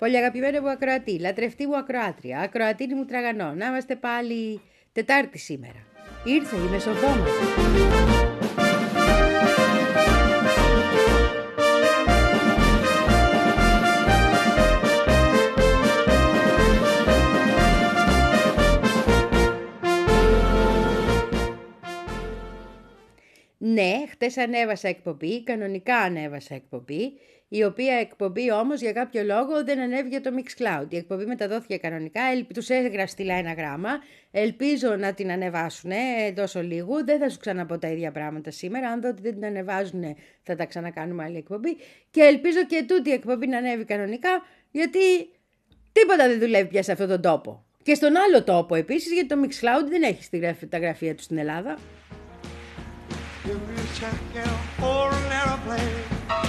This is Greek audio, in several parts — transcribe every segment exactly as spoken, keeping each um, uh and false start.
Πολύ αγαπημένη μου ακροατή, λατρευτή μου ακροάτρια, ακροατίνη μου τραγανό. Να είμαστε πάλι Τετάρτη σήμερα. Ήρθε η Μεσοδόματα. Ναι, χτες ανέβασα εκπομπή, κανονικά ανέβασα εκπομπή, η οποία εκπομπή όμως για κάποιο λόγο δεν ανέβηκε το Mixcloud. Η εκπομπή μεταδόθηκε κανονικά, τους έγραψα στείλα ένα γράμμα, ελπίζω να την ανεβάσουν τόσο λίγο, δεν θα σου ξαναπώ τα ίδια πράγματα σήμερα, αν δω ότι δεν την ανεβάζουν θα τα ξανακάνουμε άλλη εκπομπή και ελπίζω και τούτη η εκπομπή να ανέβει κανονικά, γιατί τίποτα δεν δουλεύει πια σε αυτόν τον τόπο. Και στον άλλο τόπο επίσης, γιατί το Mixcloud δεν έχει τα γραφεία του στην Ελλάδα. Give me a check or an airplane.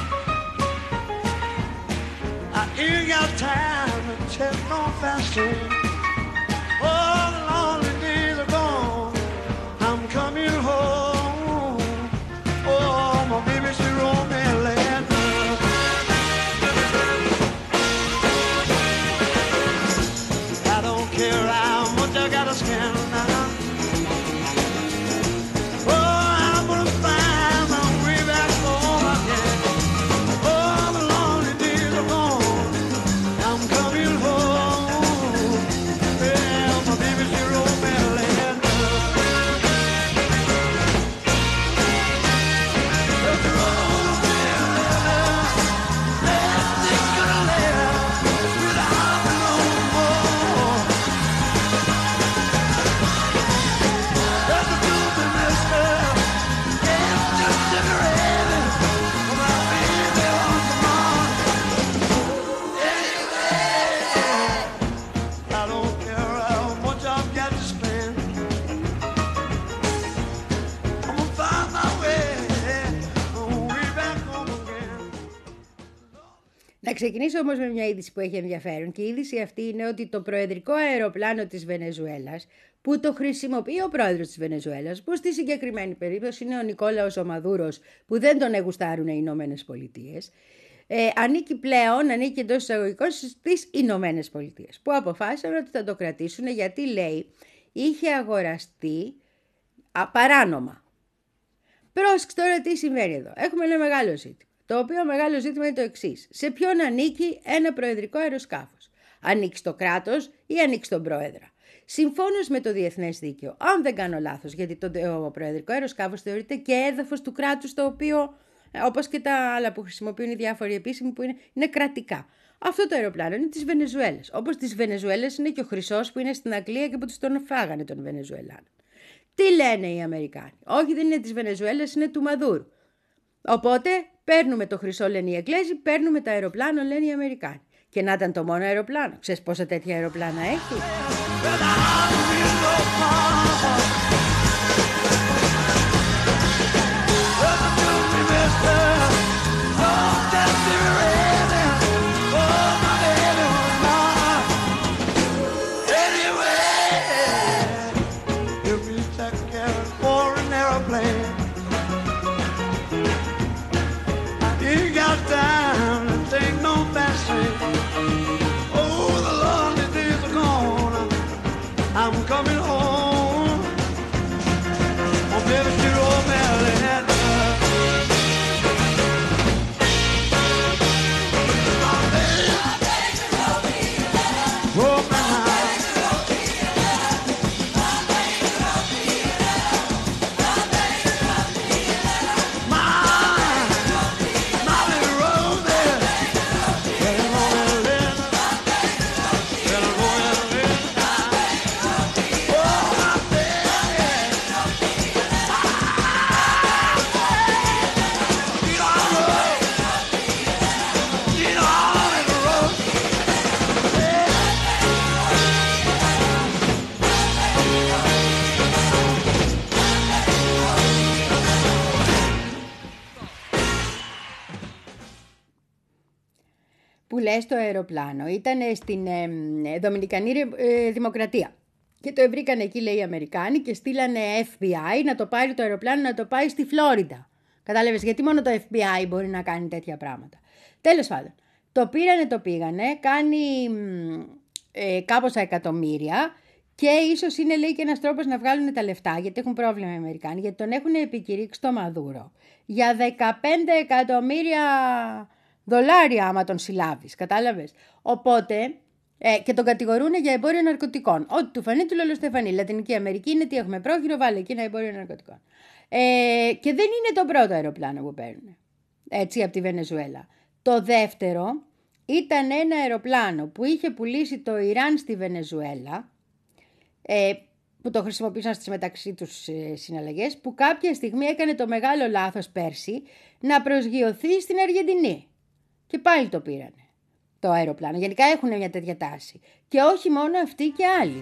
I ain't got time to check no fast train. Oh, the lonely days are gone. I'm coming home. Oh, my baby, she wrote me a letter. I don't care how much I gotta spend now. Να ξεκινήσω όμως με μια είδηση που έχει ενδιαφέρον και η είδηση αυτή είναι ότι το προεδρικό αεροπλάνο της Βενεζουέλας που το χρησιμοποιεί ο πρόεδρος της Βενεζουέλας, που στη συγκεκριμένη περίπτωση είναι ο Νικόλαος ο Μαδούρος που δεν τον εγουστάρουν οι Ηνωμένες Πολιτείες, ε, ανήκει πλέον, ανήκει εντός εισαγωγικών στις Ηνωμένες Πολιτείες, που αποφάσισαν ότι θα το κρατήσουν γιατί λέει είχε αγοραστεί α, παράνομα. Πρόσεξε τώρα τι συμβαίνει εδώ. Έχουμε ένα μεγάλο ζήτημα. Το οποίο μεγάλο ζήτημα είναι το εξής. Σε ποιον ανήκει ένα προεδρικό αεροσκάφος? Ανήκει στο κράτος ή ανήκει στον πρόεδρα? Συμφώνως με το διεθνές δίκαιο, αν δεν κάνω λάθος, γιατί το προεδρικό αεροσκάφος θεωρείται και έδαφος του κράτους, το οποίο, όπως και τα άλλα που χρησιμοποιούν οι διάφοροι επίσημοι, που είναι, είναι κρατικά. Αυτό το αεροπλάνο είναι της Βενεζουέλας. Όπως της Βενεζουέλας είναι και ο χρυσός που είναι στην Αγγλία και που τους τον φάγανε των Βενεζουελάνων. Τι λένε οι Αμερικάνοι? Όχι, δεν είναι της Βενεζουέλας, είναι του Μαδούρου. Οπότε παίρνουμε το χρυσό, λένε οι Εγγλέζοι, παίρνουμε το αεροπλάνο, λένε οι Αμερικάνοι. Και να ήταν το μόνο αεροπλάνο. Ξέρεις πόσα τέτοια αεροπλάνα έχει? I'm coming home. Oh, baby, she wrote me a letter. My baby, wrote me a letter. Wrote me a λες το αεροπλάνο ήταν στην ε, Δομινικανή ε, Δημοκρατία και το βρήκαν εκεί, λέει, οι Αμερικάνοι και στείλανε Εφ Μπι Άι να το πάρει το αεροπλάνο, να το πάει στη Φλόριντα. Κατάλαβες, γιατί μόνο το Εφ Μπι Άι μπορεί να κάνει τέτοια πράγματα. Τέλος πάντων, Το πήρανε, το πήγανε, κάνει ε, κάμποσα εκατομμύρια και ίσως είναι, λέει, και ένας τρόπος να βγάλουν τα λεφτά, γιατί έχουν πρόβλημα οι Αμερικάνοι, γιατί τον έχουν επικηρύξει το Μαδούρο για δεκαπέντε εκατομμύρια δολάρια άμα τον συλλάβεις, κατάλαβες. Οπότε, ε, και τον κατηγορούν για εμπόριο ναρκωτικών. Ό,τι του φανεί, του λέω Στεφανή. Λατινική Αμερική είναι τι έχουμε πρόχειρο, βάλε εκεί ένα εμπόριο ναρκωτικών. Ε, και δεν είναι το πρώτο αεροπλάνο που παίρνουν, έτσι, από τη Βενεζουέλα. Το δεύτερο ήταν ένα αεροπλάνο που είχε πουλήσει το Ιράν στη Βενεζουέλα, ε, που το χρησιμοποίησαν στις μεταξύ τους ε, συναλλαγές, που κάποια στιγμή έκανε το μεγάλο λάθος πέρσι να προσγειωθεί στην Αργεντινή. Και πάλι το πήρανε το αεροπλάνο. Γενικά έχουν μια τέτοια τάση. Και όχι μόνο αυτοί και άλλοι.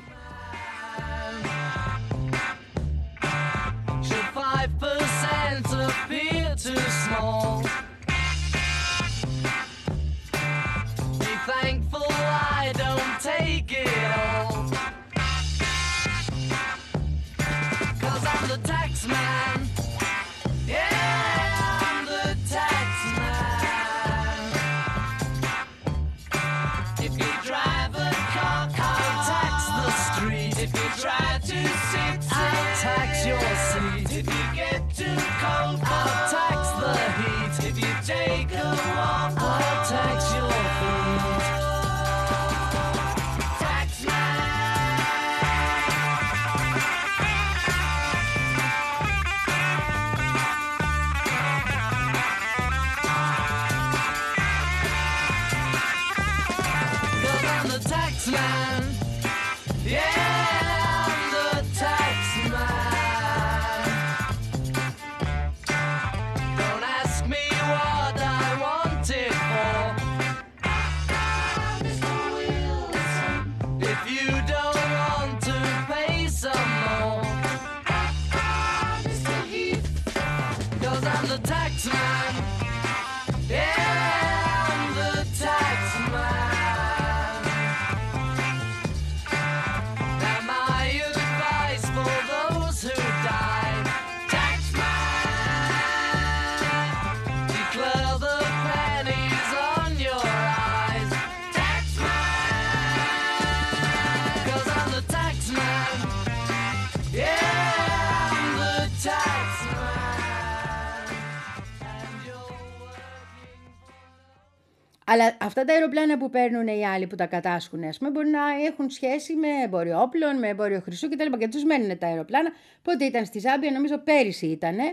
Αλλά αυτά τα αεροπλάνα που παίρνουν οι άλλοι που τα κατάσχουν, ας πούμε, μπορεί να έχουν σχέση με εμπόριο όπλων, με εμπόριο χρυσού κτλ. Και τους μένουν τα αεροπλάνα. Πότε ήταν στη Ζάμπια, νομίζω πέρυσι ήτανε,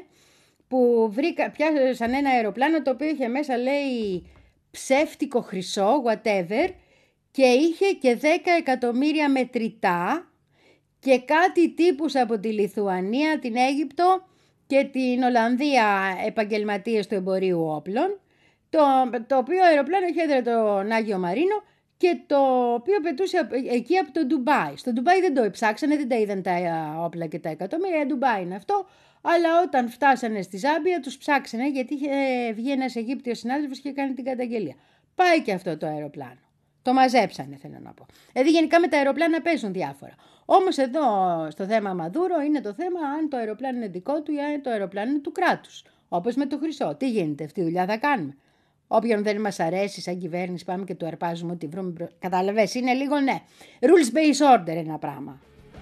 που βρήκα, πιάσαν ένα αεροπλάνο το οποίο είχε μέσα, λέει, ψεύτικο χρυσό, whatever, και είχε και δέκα εκατομμύρια μετρητά και κάτι τύπους από τη Λιθουανία, την Αίγυπτο και την Ολλανδία, επαγγελματίες του εμπορίου όπλων. Το, το οποίο αεροπλάνο είχε έδρα τον Άγιο Μαρίνο και το οποίο πετούσε εκεί από το Ντουμπάι. Στο Ντουμπάι δεν το ψάξανε, δεν τα είδαν τα όπλα και τα εκατομμύρια. Ντουμπάι είναι αυτό. Αλλά όταν φτάσανε στη Ζάμπια τους ψάξανε, γιατί είχε βγει ένας Αιγύπτιος συνάδελφος και είχε κάνει την καταγγελία. Πάει και αυτό το αεροπλάνο. Το μαζέψανε, θέλω να πω. Δηλαδή γενικά με τα αεροπλάνα παίζουν διάφορα. Όμως εδώ στο θέμα Μαδούρο είναι το θέμα αν το αεροπλάνο είναι δικό του ή αν το αεροπλάνο είναι του κράτους. Όπως με το χρυσό. Τι γίνεται, αυτή τη δουλειά θα κάνουμε. Όποιον δεν μας αρέσει σαν κυβέρνηση πάμε και του αρπάζουμε ό,τι βρούμε. Προ... Καταλαβες, είναι λίγο ναι. Rules based order ένα πράγμα.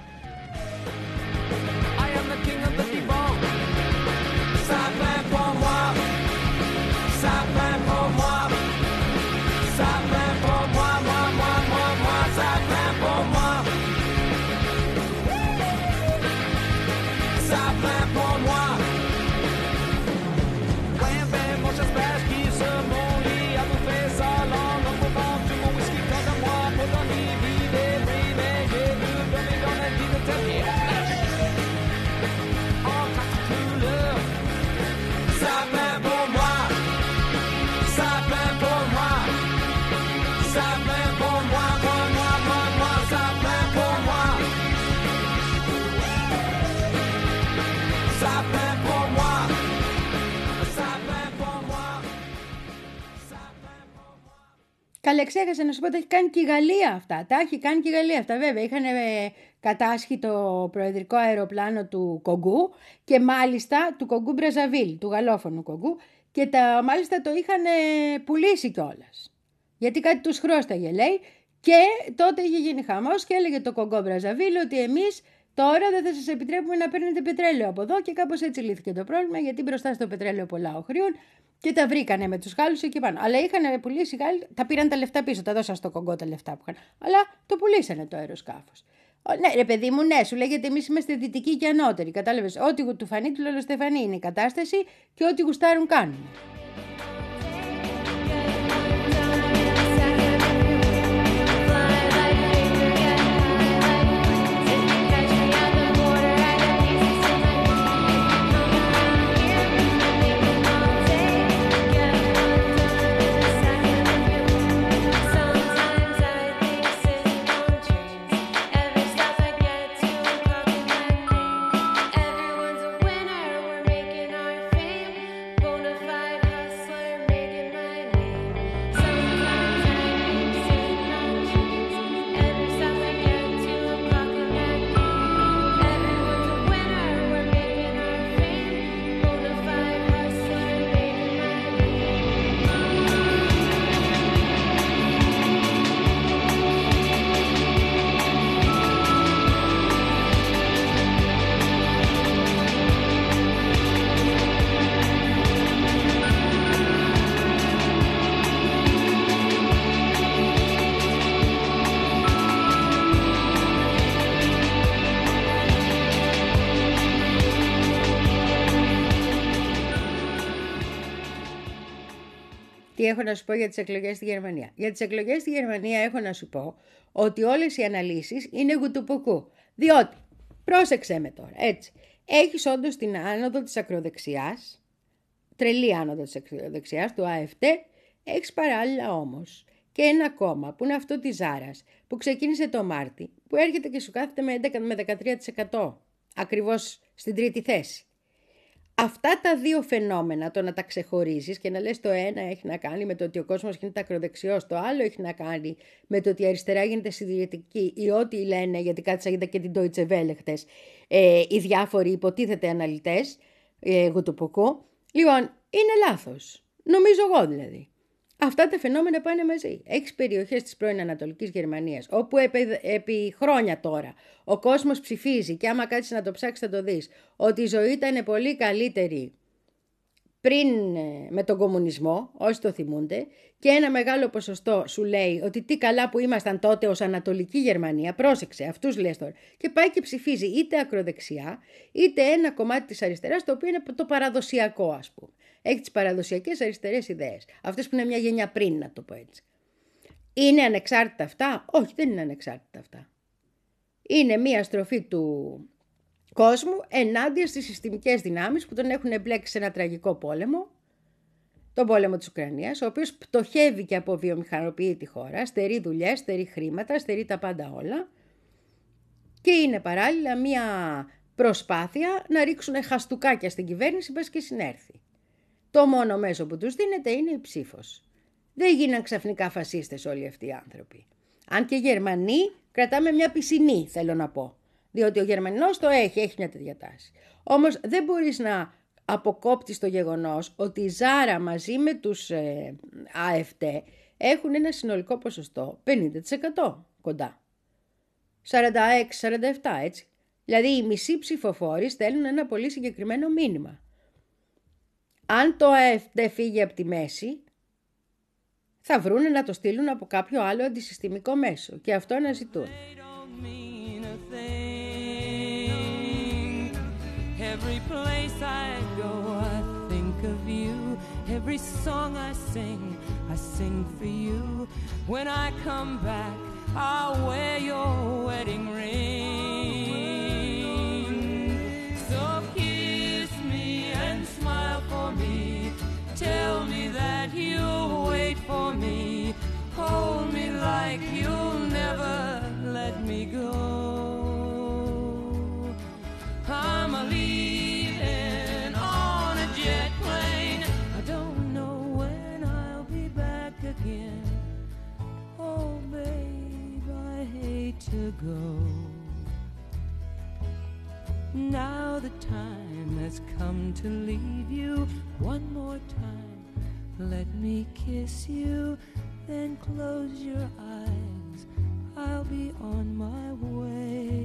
Καλέ, ξέχασα να σου πω, τα έχει κάνει και η Γαλλία αυτά. Τα έχει κάνει και η Γαλλία αυτά, βέβαια. Είχαν κατάσχει το προεδρικό αεροπλάνο του Κογκού και μάλιστα του Κογκού Μπραζαβίλ, του γαλλόφωνου Κογκού, και τα, μάλιστα το είχαν πουλήσει κιόλας. Γιατί κάτι τους χρώσταγε, λέει, και τότε είχε γίνει χαμός και έλεγε το Κονγκό Μπραζαβίλ ότι εμείς τώρα δεν θα σας επιτρέπουμε να παίρνετε πετρέλαιο από εδώ, και κάπως έτσι λύθηκε το πρόβλημα, γιατί μπροστά στο πετρέλαιο πολλά οχρείων και τα βρήκανε με τους Γάλλους εκεί πάνω. Αλλά είχαν πουλήσει οι Γάλλοι, τα πήραν τα λεφτά πίσω, τα δώσαν στο Κονγκό τα λεφτά που είχαν. Αλλά το πουλήσανε το αεροσκάφος. Ναι, ρε παιδί μου, ναι, σου λέγεται εμείς είμαστε δυτικοί και ανώτεροι. Κατάλαβες, ό,τι του φανεί του Λολοστεφανή είναι η κατάσταση και ό,τι γουστάρουν κάνουν. Τι έχω να σου πω για τις εκλογές στη Γερμανία. Για τις εκλογές στη Γερμανία έχω να σου πω ότι όλες οι αναλύσεις είναι γουτουποκού. Διότι, πρόσεξέ με τώρα, έτσι, έχεις όντως την άνοδο της ακροδεξιάς, τρελή άνοδο της ακροδεξιάς, του ΑΕΦΤ, έχεις παράλληλα όμως και ένα κόμμα που είναι αυτό της Ζάρας, που ξεκίνησε το Μάρτι, που έρχεται και σου κάθεται με έντεκα με δεκατρία τοις εκατό, ακριβώς στην τρίτη θέση. Αυτά τα δύο φαινόμενα, το να τα ξεχωρίζεις και να λες το ένα έχει να κάνει με το ότι ο κόσμος γίνεται ακροδεξιός, το άλλο έχει να κάνει με το ότι η αριστερά γίνεται συντηρητική ή ό,τι λένε, γιατί κάτσα είδα και την Deutsche Welle χτες, ε, οι διάφοροι υποτίθεται αναλυτές, ε, γουτουποκού. Λοιπόν, είναι λάθος. Νομίζω εγώ δηλαδή. Αυτά τα φαινόμενα πάνε μαζί. Έχεις περιοχές της πρώην Ανατολικής Γερμανίας, όπου επί, επί χρόνια τώρα ο κόσμος ψηφίζει και άμα κάτσεις να το ψάξεις θα το δεις, ότι η ζωή ήταν πολύ καλύτερη πριν με τον κομμουνισμό, όσοι το θυμούνται, και ένα μεγάλο ποσοστό σου λέει ότι τι καλά που ήμασταν τότε ως Ανατολική Γερμανία, πρόσεξε, αυτούς λες τώρα, και πάει και ψηφίζει είτε ακροδεξιά, είτε ένα κομμάτι της αριστεράς, το οποίο είναι το παραδοσιακό, ας πούμε. Έχει τις παραδοσιακές αριστερές ιδέες, αυτές που είναι μια γενιά πριν, να το πω έτσι. Είναι ανεξάρτητα αυτά? Όχι, δεν είναι ανεξάρτητα αυτά. Είναι μια στροφή του κόσμου ενάντια στις συστημικές δυνάμεις που τον έχουν εμπλέξει σε ένα τραγικό πόλεμο, τον πόλεμο της Ουκρανίας, ο οποίος πτωχεύει και αποβιομηχανοποιεί τη χώρα, στερεί δουλειές, στερεί χρήματα, στερεί τα πάντα όλα, και είναι παράλληλα μια προσπάθεια να ρίξουν χαστούκάκια στην κυβέρνηση μπας και συνέρθει. Το μόνο μέσο που τους δίνεται είναι η ψήφος. Δεν γίναν ξαφνικά φασίστες όλοι αυτοί οι άνθρωποι. Αν και Γερμανοί κρατάμε μια πισινή, θέλω να πω. Διότι ο Γερμανός το έχει, έχει μια τέτοια τάση. Όμως δεν μπορείς να αποκόπτεις το γεγονός ότι η Ζάρα μαζί με τους ε, ΑΕΦΤ έχουν ένα συνολικό ποσοστό πενήντα τοις εκατό κοντά. σαράντα έξι σαράντα επτά έτσι. Δηλαδή οι μισοί ψηφοφόροι στέλνουν ένα πολύ συγκεκριμένο μήνυμα. Αν το ΑΕΦΤ φύγει από τη μέση, θα βρούνε να το στείλουν από κάποιο άλλο αντισυστημικό μέσο και αυτό αναζητούν. Every place I go, I think of you. Every song I sing, I sing for you. When I come back, I'll wear your wedding ring. So kiss me and smile for me. Tell me that you'll wait for me. Hold me like you'll never let me go. I'm a leaving on a jet plane. I don't know when I'll be back again. Oh, babe, I hate to go. Now the time has come to leave you. One more time, let me kiss you, then close your eyes, I'll be on my way.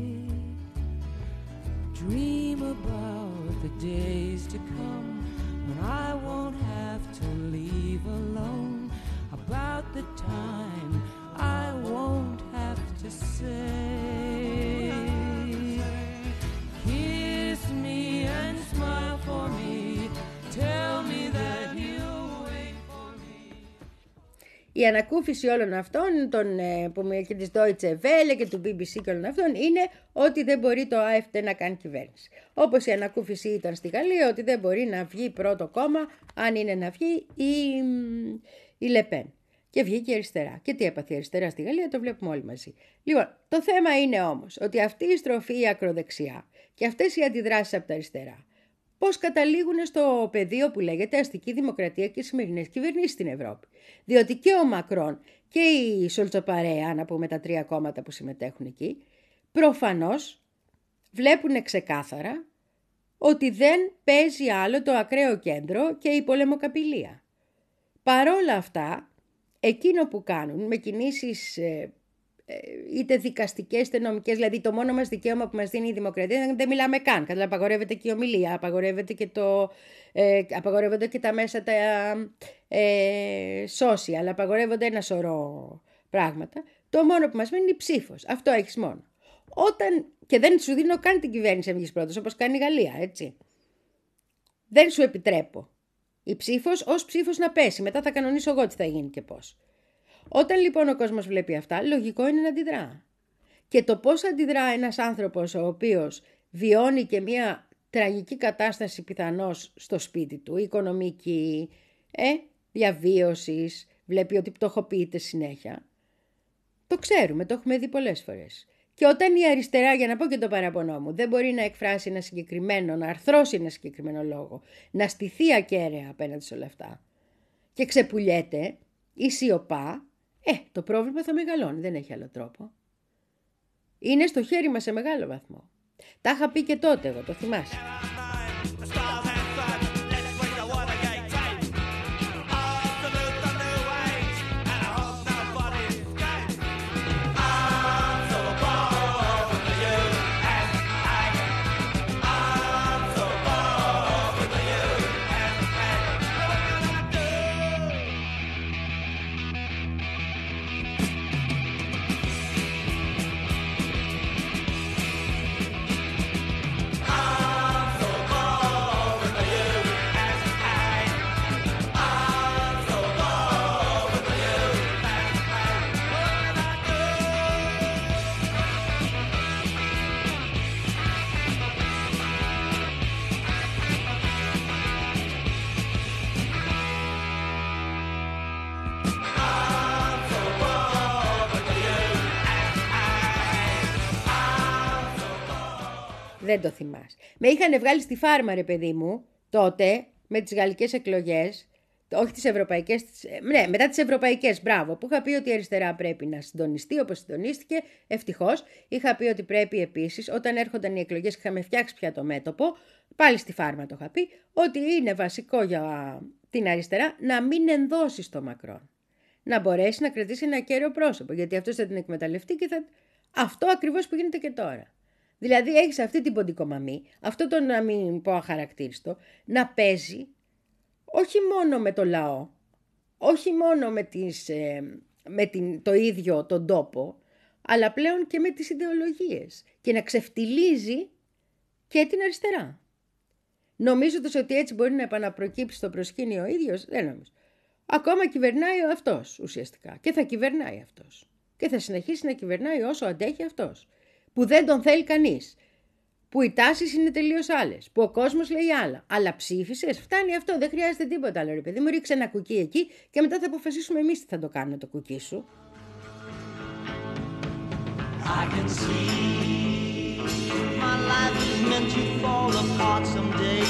Dream about the days to come when I won't have to leave alone, about the time I won't have to say. Kiss me and smile for me, tell me that you'll wait for me. Η ανακούφιση όλων αυτών, των, που, και της Deutsche Welle και του μπι μπι σι και όλων αυτών, είναι ότι δεν μπορεί το έι εφ ντι να κάνει κυβέρνηση. Όπως η ανακούφιση ήταν στη Γαλλία, ότι δεν μπορεί να βγει πρώτο κόμμα, αν είναι να βγει, η, η Λεπέν. Και βγήκε η αριστερά. Και τι έπαθε η αριστερά στη Γαλλία, το βλέπουμε όλοι μαζί. Λοιπόν, το θέμα είναι όμως ότι αυτή η στροφή ακροδεξιά και αυτές οι αντιδράσεις από τα αριστερά, πώς καταλήγουν στο πεδίο που λέγεται αστική δημοκρατία και σημερινές κυβερνήσεις στην Ευρώπη. Διότι και ο Μακρόν και η Σολτσοπαρέα, να πούμε τα τρία κόμματα που συμμετέχουν εκεί, προφανώς βλέπουν ξεκάθαρα ότι δεν παίζει άλλο το ακραίο κέντρο και η πολεμοκαπηλεία. Παρόλα αυτά, εκείνο που κάνουν με κινήσεις ε, ε, είτε δικαστικές είτε νομικές, δηλαδή το μόνο μας δικαίωμα που μας δίνει η δημοκρατία δεν μιλάμε καν. Κατά απαγορεύεται και η ομιλία, απαγορεύεται και το, ε, απαγορεύονται και τα μέσα τα ε, social, απαγορεύονται ένα σωρό πράγματα. Το μόνο που μας μένει είναι η ψήφος. Αυτό έχεις μόνο. Όταν, και δεν σου δίνω καν την κυβέρνηση να βγεις πρώτος, όπως κάνει η Γαλλία, έτσι. Δεν σου επιτρέπω η ψήφος ως ψήφος να πέσει. Μετά θα κανονίσω εγώ τι θα γίνει και πώς. Όταν λοιπόν ο κόσμος βλέπει αυτά, λογικό είναι να αντιδρά. Και το πώς αντιδρά ένας άνθρωπος ο οποίος βιώνει και μια τραγική κατάσταση πιθανώς στο σπίτι του, οικονομική, ε, διαβίωσης, βλέπει ότι πτωχοποιείται συνέχεια. Το ξέρουμε, το έχουμε δει πολλές φορές. Και όταν η αριστερά, για να πω και το παραπονό μου, δεν μπορεί να εκφράσει ένα συγκεκριμένο, να αρθρώσει ένα συγκεκριμένο λόγο, να στηθεί ακέραια απέναντι σε όλα αυτά και ξεπουλιέται ή σιωπά, ε, το πρόβλημα θα μεγαλώνει, δεν έχει άλλο τρόπο. Είναι στο χέρι μας σε μεγάλο βαθμό. Τα είχα πει και τότε εγώ, το θυμάσαι. Δεν το θυμάσαι. Με είχαν βγάλει στη φάρμα, ρε παιδί μου, τότε, με τις γαλλικές εκλογές, όχι τις ευρωπαϊκές, ναι, μετά τις ευρωπαϊκές, μπράβο, που είχα πει ότι η αριστερά πρέπει να συντονιστεί όπως συντονίστηκε, ευτυχώς. Είχα πει ότι πρέπει επίσης, όταν έρχονταν οι εκλογές και είχαμε φτιάξει πια το μέτωπο, πάλι στη φάρμα το είχα πει, ότι είναι βασικό για την αριστερά να μην ενδώσει στο Μακρόν. Να μπορέσει να κρατήσει ένα ακέραιο πρόσωπο, γιατί αυτός θα την εκμεταλλευτεί και θα... Αυτό ακριβώς που γίνεται και τώρα. Δηλαδή έχεις αυτή την ποντικομαμή, αυτό το να μην πω αχαρακτήριστο, να παίζει όχι μόνο με το λαό, όχι μόνο με, τις, ε, με την, το ίδιο τον τόπο, αλλά πλέον και με τις ιδεολογίες και να ξεφτιλίζει και την αριστερά. Νομίζοντας ότι έτσι μπορεί να επαναπροκύψει στο προσκήνιο ο ίδιος, δεν νομίζω. Ακόμα κυβερνάει αυτός ουσιαστικά και θα κυβερνάει αυτός και θα συνεχίσει να κυβερνάει όσο αντέχει αυτός. Που δεν τον θέλει κανείς, που οι τάσεις είναι τελείως άλλες, που ο κόσμος λέει άλλα. Αλλά ψήφισες, φτάνει αυτό, δεν χρειάζεται τίποτα άλλο, ρε παιδί μου, ρίξε ένα κουκί εκεί και μετά θα αποφασίσουμε εμείς τι θα το κάνουμε το κουκί σου. I can see my life is meant to fall apart someday,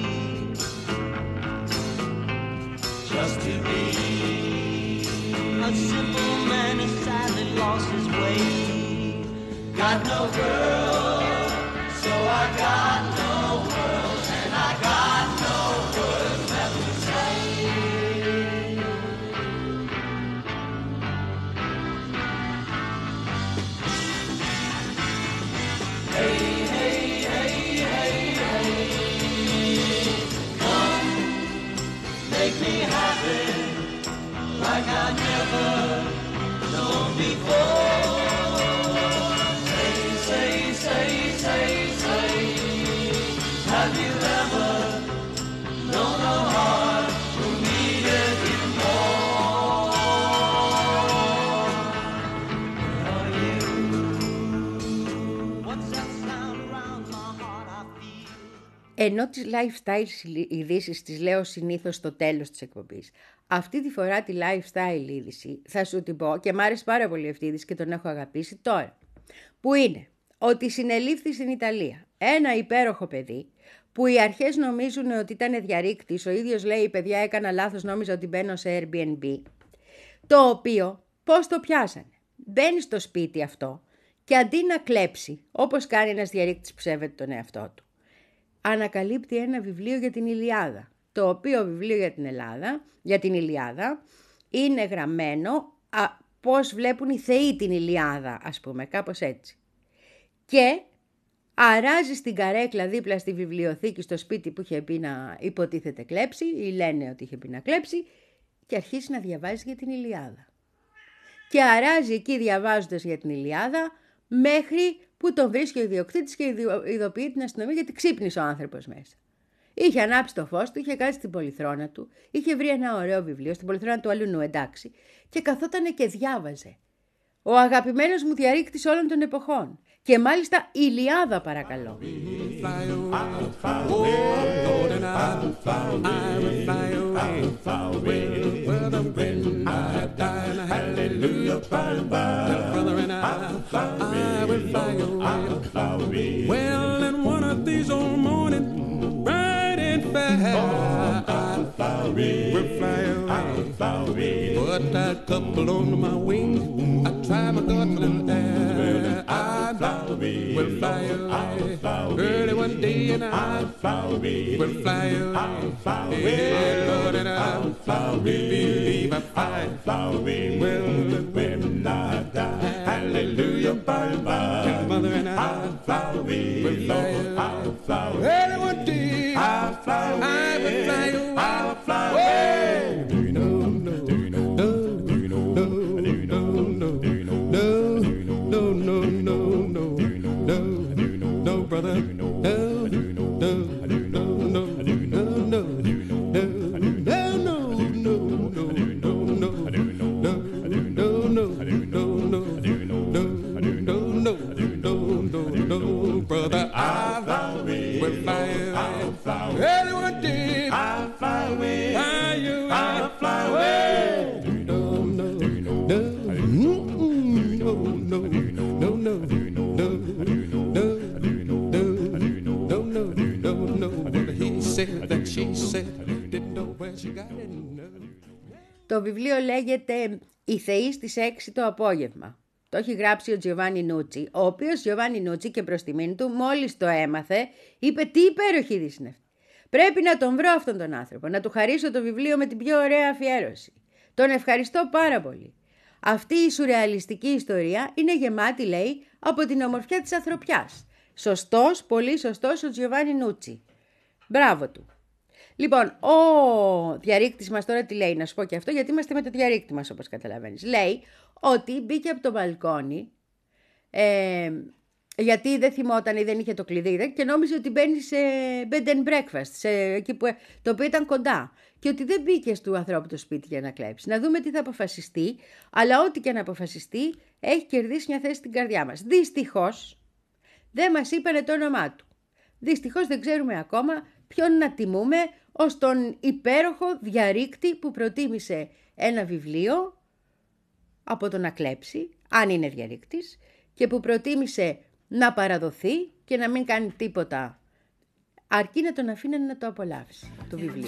just to be a simple man who sadly lost his way. Got no girl, so I got no world, and I got no words left to say. Have you ever known a heart who needed you more? Where are you? What's that sound around my heart I feel? Ενώ τις lifestyle ειδήσεις τις λέω συνήθως στο τέλος της εκπομπής, αυτή τη φορά τη lifestyle είδηση θα σου την πω και μ' άρεσε πάρα πολύ αυτή η είδηση και τον έχω αγαπήσει τώρα. Που είναι ότι συνελήφθη στην Ιταλία ένα υπέροχο παιδί που οι αρχές νομίζουν ότι ήταν διαρρήκτης, ο ίδιος λέει παιδιά έκανα λάθος, νόμιζα ότι μπαίνω σε Airbnb, το οποίο πώς το πιάσανε. Μπαίνει στο σπίτι αυτό και αντί να κλέψει, όπως κάνει ένας διαρρήκτης που σέβεται τον εαυτό του, ανακαλύπτει ένα βιβλίο για την Ηλιάδα, το οποίο βιβλίο για την Ελλάδα, για την Ηλιάδα, είναι γραμμένο α, πώς βλέπουν οι θεοί την Ηλιάδα, ας πούμε, κάπως έτσι. Και αράζει στην καρέκλα δίπλα στη βιβλιοθήκη στο σπίτι που είχε πει να υποτίθεται κλέψει, ή λένε ότι είχε πει να κλέψει, και αρχίσει να διαβάζει για την Ηλιάδα. Και αράζει εκεί διαβάζοντας για την Ηλιάδα μέχρι που τον βρίσκει ο ιδιοκτήτης και ειδοποιεί την αστυνομία γιατί ξύπνησε ο άνθρωπος μέσα. Είχε ανάψει το φως του, είχε κάτσει στην πολυθρόνα του, είχε βρει ένα ωραίο βιβλίο, στην πολυθρόνα του αλουνού, εντάξει, και καθότανε και διάβαζε. Ο αγαπημένος μου διαρρήκτης όλων των εποχών. Και μάλιστα Ηλιάδα, παρακαλώ. We'll fly away, put that couple on my wings. I try my guts in the air. I will fly away, early one day and I will fly away. Yeah, Lord, and I believe I fly away. Well, when I die, hallelujah, bye bye. Mother and I will fly away. Early one day I will fly away. I'll fly away. Do you know? Do you know? Do you know? Do you know? Do you know? No, no, no, no, no. Do you know? Do you know? No, brother. Do you know? Do you know? Do you know? No, do you know? No, do you know? No, no, no, no, no. Do you know? No, do you know? No, do you know? No, do you know? No, do you know? No, do you know? No, do you know? No, no, brother. I'll fly away. We'll fly away. Anyone did. I'll fly away. Fly you, I'll fly away. Do you know? No, do you know? No, do you know? No, no, do you know? No, no, do you know? No, do you know? No, do you know? No, do you know? No, no, do you know? No, what he said that she said, didn't know where she got it. Το βιβλίο λέγεται «Οι θεοί στις έξι το απόγευμα». Το έχει γράψει ο Τζιοβάνι Νούτσι, ο οποίος Τζιοβάνι Νούτσι και προς τιμήν του μόλις το έμαθε είπε τι υπέροχη είδηση είναι αυτή. Πρέπει να τον βρω αυτόν τον άνθρωπο, να του χαρίσω το βιβλίο με την πιο ωραία αφιέρωση. Τον ευχαριστώ πάρα πολύ. Αυτή η σουρεαλιστική ιστορία είναι γεμάτη, λέει, από την ομορφιά της ανθρωπιάς. Σωστός, πολύ σωστός ο Τζιοβάνι Νούτσι. Μπράβο του. Λοιπόν, ο διαρρήκτης μας τώρα τι λέει, να σου πω και αυτό, γιατί είμαστε με το διαρρήκτη μας όπως καταλαβαίνεις. Λέει ότι μπήκε από το μπαλκόνι, ε, γιατί δεν θυμόταν ή δεν είχε το κλειδί και νόμιζε ότι μπαίνει σε bed and breakfast, σε, εκεί που, το οποίο ήταν κοντά. Και ότι δεν μπήκε στο ανθρώπου το σπίτι για να κλέψει. Να δούμε τι θα αποφασιστεί, αλλά ό,τι και να αποφασιστεί έχει κερδίσει μια θέση στην καρδιά μας. Δυστυχώς δεν μας είπανε το όνομά του. Δυστυχώς δεν ξέρουμε ακόμα ποιον να τιμούμε ως τον υπέροχο διαρρήκτη που προτίμησε ένα βιβλίο από το να κλέψει, αν είναι διαρρήκτης, και που προτίμησε να παραδοθεί και να μην κάνει τίποτα, αρκεί να τον αφήνει να το απολαύσει, το βιβλίο.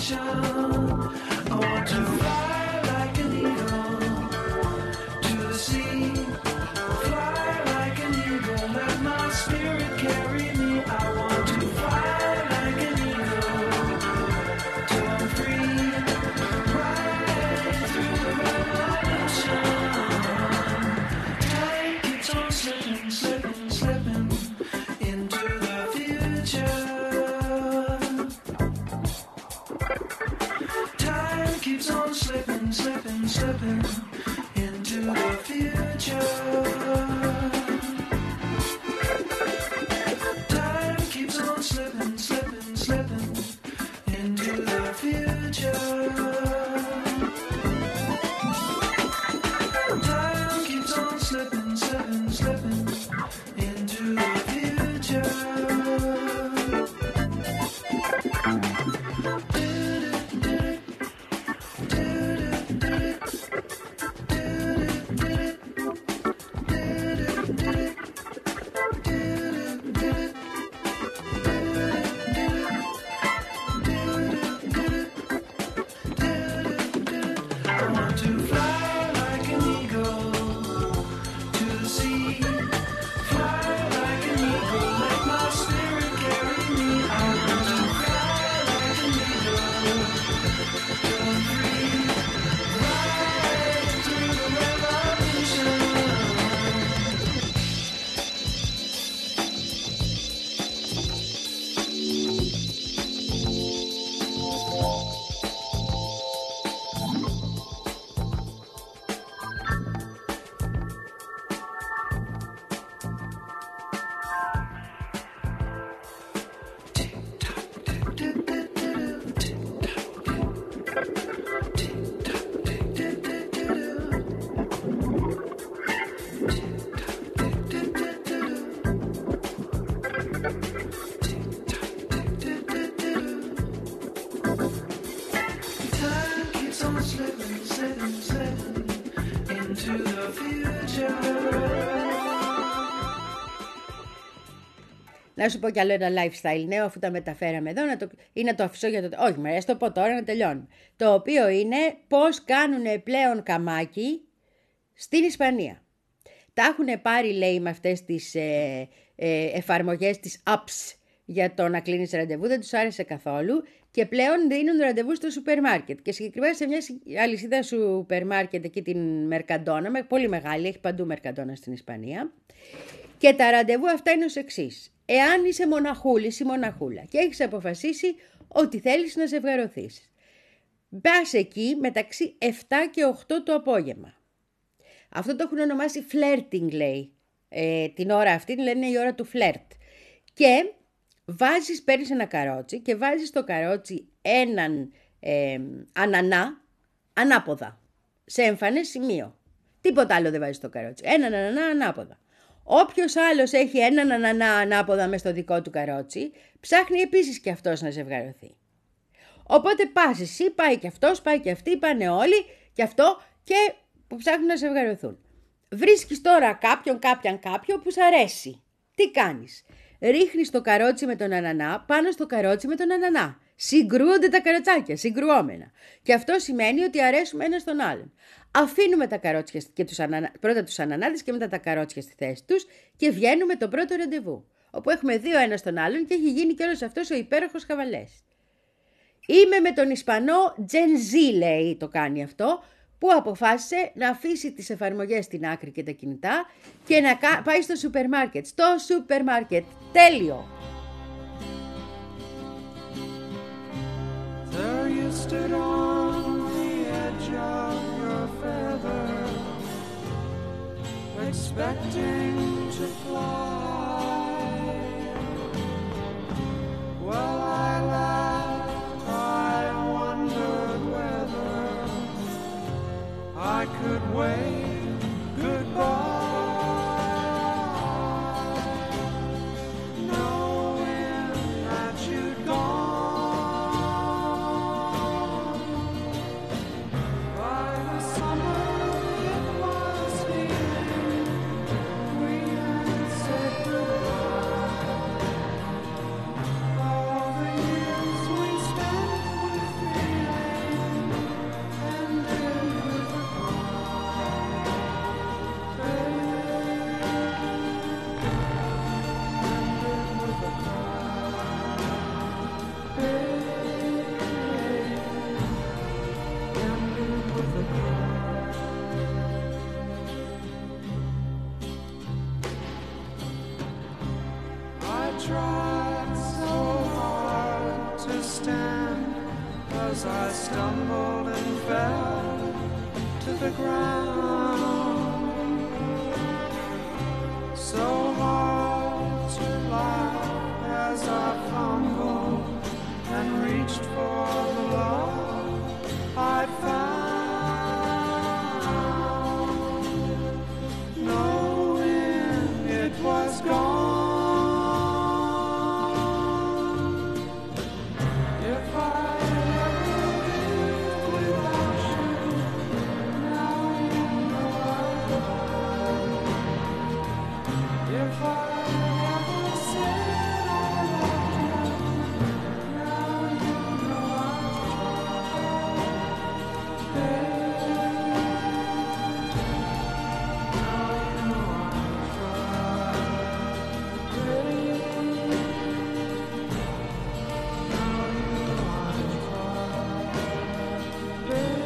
I want to fly like an eagle to the sea. Fly like an eagle, let my spirit carry me. I want to fly like an eagle till I'm free. Right through the revolution. Time keeps on slipping, slipping, slipping into the future. Time keeps on slipping, slipping, slipping into the future. Time keeps on slipping, slipping, slipping into the future. Time keeps on slipping, slipping, slipping into the future. I want to fly like an eagle to the sea. Fly like an eagle, let my spirit carry me. I want to fly like an eagle till I'm free. Right through the revolution. Time keeps on slipping, slipping, slipping into the future. Να σου πω κι άλλο ένα lifestyle νέο, αφού τα μεταφέραμε εδώ, να το, ή να το αφήσω για το... Όχι, μερές το πω τώρα να τελειώνουμε. Το οποίο είναι πώς κάνουν πλέον καμάκι στην Ισπανία. Τα έχουν πάρει, λέει, με αυτές τις ε, ε, εφαρμογές, τις apps για το να κλείνεις ραντεβού, δεν τους άρεσε καθόλου και πλέον δίνουν ραντεβού στο σούπερ μάρκετ. Και συγκεκριμένα σε μια αλυσίδα σούπερ μάρκετ εκεί την Mercadona, πολύ μεγάλη, έχει παντού Mercadona στην Ισπανία. Και τα ραντεβού αυτά είναι ως εξής. Εάν είσαι μοναχούλης ή μοναχούλα και έχεις αποφασίσει ότι θέλεις να ζευγαρωθείς, πας εκεί μεταξύ εφτά και οκτώ το απόγευμα. Αυτό το έχουν ονομάσει flirting, λέει. Ε, την ώρα αυτή λένε η ώρα του φλερτ. Και βάζεις, παίρνεις ένα καρότσι και βάζεις στο καρότσι έναν ε, ανανά ανάποδα, σε εμφανές σημείο. Τίποτα άλλο δεν βάζεις στο καρότσι. Έναν ανανά ανάποδα. Όποιος άλλος έχει έναν ανανά ανάποδα μες στο δικό του καρότσι, ψάχνει επίσης και αυτός να ζευγαρωθεί. Οπότε πας εσύ, πάει και αυτός, πάει και αυτή, πάνε όλοι και αυτό και που ψάχνουν να ζευγαρωθούν. Βρίσκεις τώρα κάποιον, κάποιον, κάποιον που σ' αρέσει. Τι κάνεις? Ρίχνεις το καρότσι με τον ανανά πάνω στο καρότσι με τον ανανά. Συγκρούονται τα καροτσάκια, συγκρουόμενα. Και αυτό σημαίνει ότι αρέσουμε ένα στον άλλον. Αφήνουμε τα καρότσια και τους ανανα... πρώτα τους ανανάδες και μετά τα καρότσια στη θέση τους και βγαίνουμε το πρώτο ραντεβού. Όπου έχουμε δύο ένα στον άλλον και έχει γίνει και όλος αυτός ο υπέροχος χαβαλές. Είμαι με τον Ισπανό Gen Z, λέει, το κάνει αυτό, που αποφάσισε να αφήσει τις εφαρμογές στην άκρη και τα κινητά και να πάει στο σούπερ μάρκετ. Στο σούπερ μάρκετ. Τέλειο! There you stood on the edge of your feather, expecting to fly. Well, I laughed, I wondered whether I could wave goodbye. as I stumbled and fell to the ground. So hard to lie as I fumbled and reached for the love I found, knowing it was gone. If I ever lived without you, now you know I've tried. If I ever said I loved you, now you know I've tried. Babe, now you know I've tried. Babe, now you know I've tried. Babe.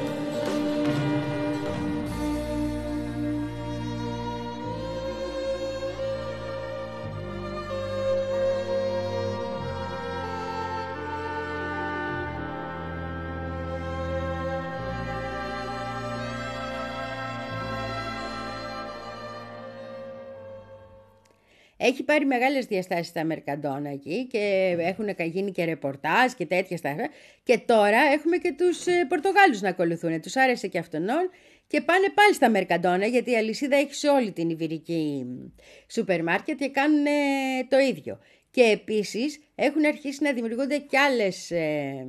Έχει πάρει μεγάλες διαστάσεις τα Μερκαντόνα εκεί και έχουν γίνει και ρεπορτάζ και τέτοια στάφια. Και τώρα έχουμε και τους ε, Πορτογάλους να ακολουθούν. Τους άρεσε και αυτόν και πάνε πάλι στα Μερκαντόνα, γιατί η αλυσίδα έχει σε όλη την Ιβηρική σούπερ μάρκετ και κάνουν ε, το ίδιο. Και επίσης έχουν αρχίσει να δημιουργούνται κι άλλες... Ε,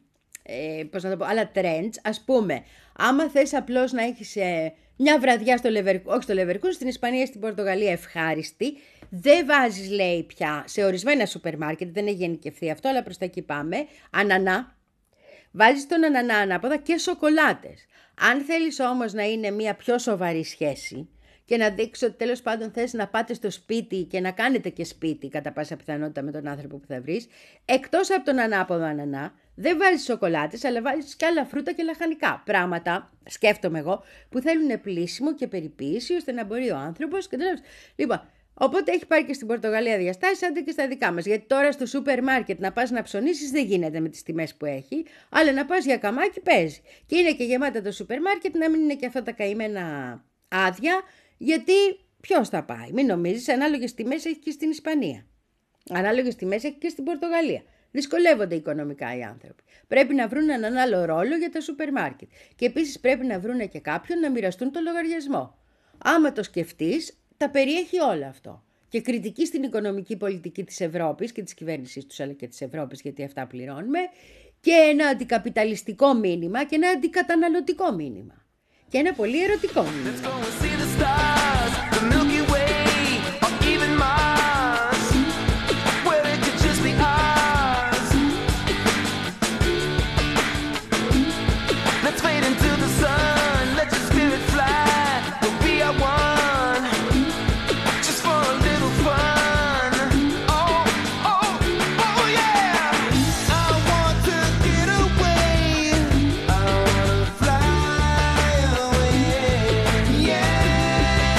ε, πώς να το πω, άλλα trends. Ας πούμε, άμα θες απλώς να έχεις ε, μια βραδιά στο Λεβερκούν, όχι στο Λεβερκούν, στην Ισπανία ή στην Πορτογαλία ευχάριστη, δεν βάζεις, λέει, πια σε ορισμένα σούπερ μάρκετ, δεν έχει γενικευθεί αυτό, αλλά προς τα εκεί πάμε, ανανά. Βάζεις τον ανανά ανάποδα και σοκολάτες. Αν θέλεις όμως να είναι μια πιο σοβαρή σχέση και να δείξεις ότι τέλος πάντων θες να πάτε στο σπίτι και να κάνετε και σπίτι κατά πάσα πιθανότητα με τον άνθρωπο που θα βρεις, εκτός από τον ανάποδο ανανά, δεν βάζεις σοκολάτες, αλλά βάζεις και άλλα φρούτα και λαχανικά. Πράγματα, σκέφτομαι εγώ, που θέλουν πλύσιμο και περιποίηση ώστε να μπορεί ο άνθρωπος. Λοιπόν, οπότε έχει πάρει και στην Πορτογαλία διαστάσεις, άντε και στα δικά μας. Γιατί τώρα στο σούπερ μάρκετ να πας να ψωνίσεις δεν γίνεται με τις τιμές που έχει, αλλά να πας για καμάκι παίζει. Και είναι και γεμάτα το σούπερ μάρκετ, να μην είναι και αυτά τα καημένα άδεια, γιατί ποιος θα πάει. Μην νομίζεις, ανάλογες τιμές έχει και στην Ισπανία. Ανάλογες τιμές έχει και στην Πορτογαλία. Δυσκολεύονται οικονομικά οι άνθρωποι. Πρέπει να βρουν έναν άλλο ρόλο για τα σούπερ μάρκετ. Και επίσης πρέπει να βρουν και κάποιον να μοιραστούν το λογαριασμό. Άμα το σκεφτείς, τα περιέχει όλο αυτό. Και κριτική στην οικονομική πολιτική της Ευρώπης και της κυβέρνησής τους, αλλά και της Ευρώπης, γιατί αυτά πληρώνουμε, και ένα αντικαπιταλιστικό μήνυμα και ένα αντικαταναλωτικό μήνυμα. Και ένα πολύ ερωτικό μήνυμα. Let's go and see the stars, the Milky Way, or even Mars, where it could just be ours. Let's fade into the sun, let your spirit fly, we'll be at one, just for a little fun. Oh, oh, oh yeah! I want to get away, I wanna fly away, yeah.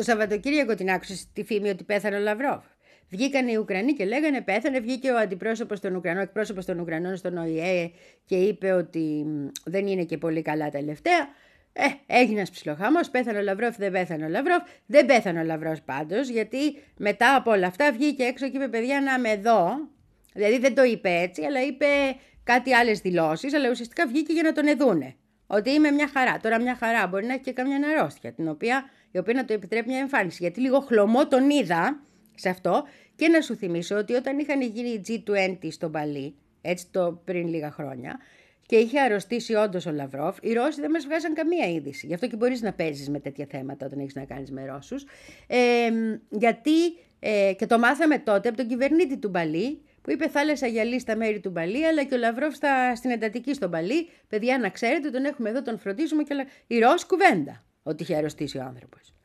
Σαββατοκύριακο την άκουσες τη φήμη ότι πέθανε ο Λαυρόφ? Βγήκαν οι Ουκρανοί και λέγανε πέθανε, βγήκε ο αντιπρόσωπος των Ουκρανών, εκπρόσωπος των Ουκρανών στον Ο Ε Ε και είπε ότι δεν είναι και πολύ καλά τελευταία. Ε, έγινε ένας ψιλοχάμος, πέθανε ο Λαυρόφ, δεν πέθανε ο Λαυρόφ. Δεν πέθανε ο Λαυρόφ πάντως, γιατί μετά από όλα αυτά βγήκε έξω και είπε παιδιά να είμαι εδώ. Δηλαδή δεν το είπε έτσι, αλλά είπε κάτι άλλες δηλώσεις, αλλά ουσιαστικά βγήκε για να τον εδούνε. Ότι είμαι μια χαρά. Τώρα μια χαρά μπορεί να έχει και καμιά αρρώστια, την οποία, η οποία να το επιτρέπει μια εμφάνιση. Γιατί λίγο χλωμό τον είδα σε αυτό. Και να σου θυμίσω ότι όταν είχαν γίνει οι τζι είκοσι στον Παλί, έτσι το πριν λίγα χρόνια, και είχε αρρωστήσει όντως ο Λαυρόφ, οι Ρώσοι δεν μας βγάζαν καμία είδηση. Γι' αυτό και μπορείς να παίζεις με τέτοια θέματα όταν έχεις να κάνεις με Ρώσους. Ε, γιατί, ε, και το μάθαμε τότε από τον κυβερνήτη του Παλί, που είπε θάλασσα γυαλί στα μέρη του Παλί, αλλά και ο Λαυρόφ στα, στην εντατική στον Παλί. Παιδιά, να ξέρετε, τον έχουμε εδώ, τον φροντίζουμε και όλα. Η Ρώσοι κουβέντα ότι είχε αρρωστήσει ο άνθρωπος.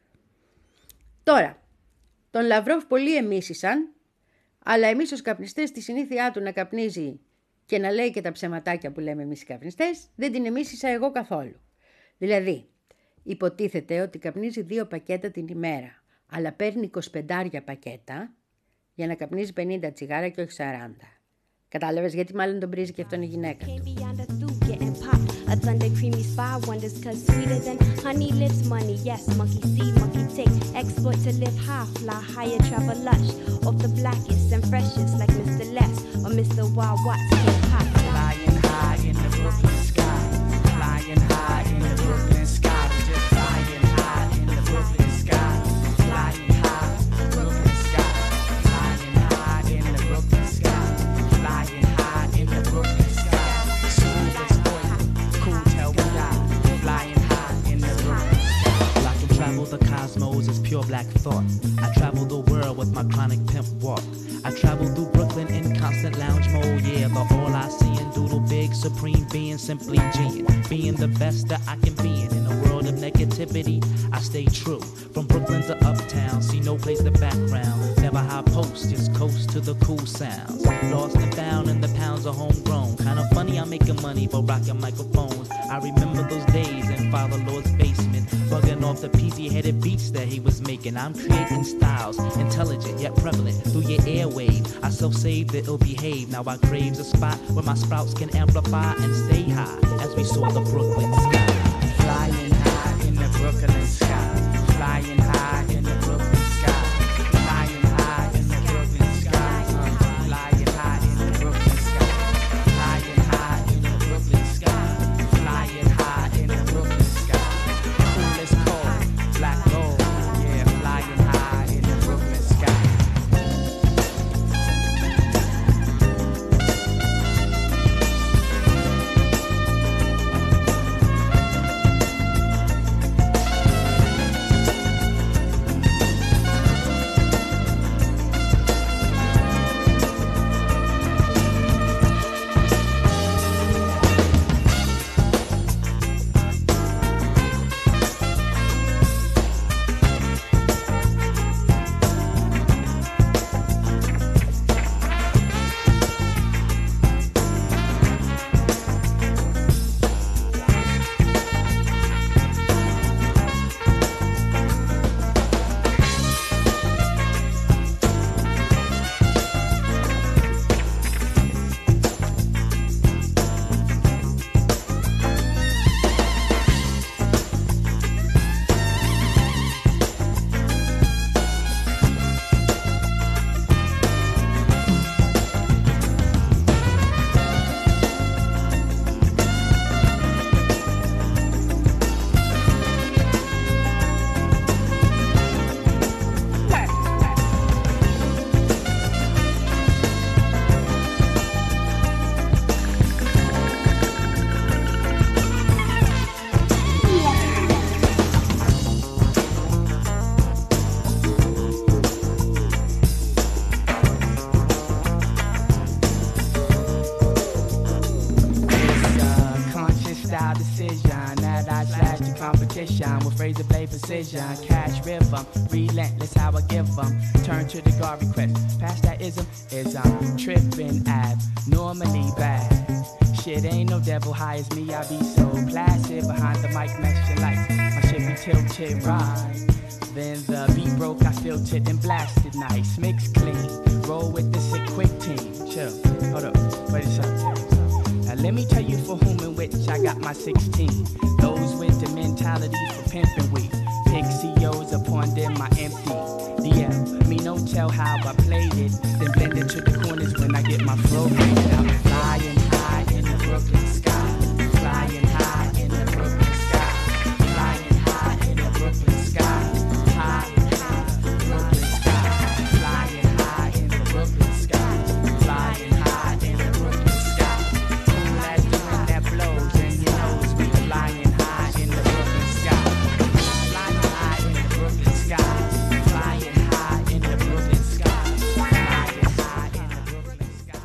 Τώρα, τον Λαυρόφ πολλοί εμίσησαν, αλλά εμείς ως καπνιστές τη συνήθειά του να καπνίζει και να λέει και τα ψεματάκια που λέμε εμείς οι καπνιστές, δεν την εμίσησα εγώ καθόλου. Δηλαδή, υποτίθεται ότι καπνίζει δύο πακέτα την ημέρα, αλλά παίρνει είκοσι πέντε πακέτα για να καπνίζει πενήντα τσιγάρα και όχι σαράντα. Κατάλαβες γιατί μάλλον τον πρίζει και αυτόν η γυναίκα του. A thunder creamy spy wonders cause sweeter than honey lips money. Yes, monkey see, monkey take. Export to live high, fly higher, travel lush. Off the blackest and freshest like Mister Les or Mister Wild Watts. Flying high in the Brooklyn sky. Flying high in the Brooklyn sky. Just flying high in the Brooklyn sky. Flying high, Brooklyn sky. Flying high in the Brooklyn sky. Flying high in the Brooklyn sky. Smooth as oil, cool till we die. Flying high in the Brooklyn sky. I can travel the cosmos as pure black thought. I travel the world with my chronic pimp walk. I travel through Brooklyn in constant lounge mode, yeah, but all I see and doodle big, supreme being, simply G'ing, being the best that I can be in. In a world of negativity, I stay true. From Brooklyn to uptown, see no place to background. Never high post, just coast to the cool sounds. Lost and found in the pounds of homegrown. Kinda funny I'm making money for rocking microphones. I remember those days in Father Lord's basement, bugging off the peasy-headed beats that he was making. I'm creating styles, intelligent yet prevalent through your airwave. I self-saved the ill-behaved. Now I crave a spot where my sprouts can amplify and stay high as we soar the Brooklyn sky. Flying high in the Brooklyn sky. Flying high in the Brooklyn sky. Flying high in the Brooklyn sky. Flying high in the Brooklyn sky. Flying high in the Brooklyn sky. Flying high in the Brooklyn sky. Cool as cold, black gold. Yeah, flying high in the Brooklyn sky. With razor blade precision, cash rhythm, relentless how I give them. Turn to the God request, past that ism is I'm tripping ab, normally bad. Shit ain't no devil high as me, I be so placid behind the mic, meshing lights. My shit be tilted right. Then the beat broke, I filtered and blasted nice. Mix clean, roll with the sick quick team. Chill, hold up, wait a second. Now let me tell you for whom and which I got my sixteen. Those with the mentality for pimping weed. Pick C Os upon them my empty D M. Me no tell how I played it. Then blend it to the corners when I get my flow made. I'm flying high in the Brooklyn sky. Flying high in the Brooklyn sky. Flying high in the Brooklyn sky. High in the Brooklyn sky. Flying high in the Brooklyn sky. Flying high in the Brooklyn sky. Cool as the wind that blows and you know we flying high in the Brooklyn sky. Flying high in the Brooklyn sky. Flying high in the Brooklyn sky. Flying high in the Brooklyn sky.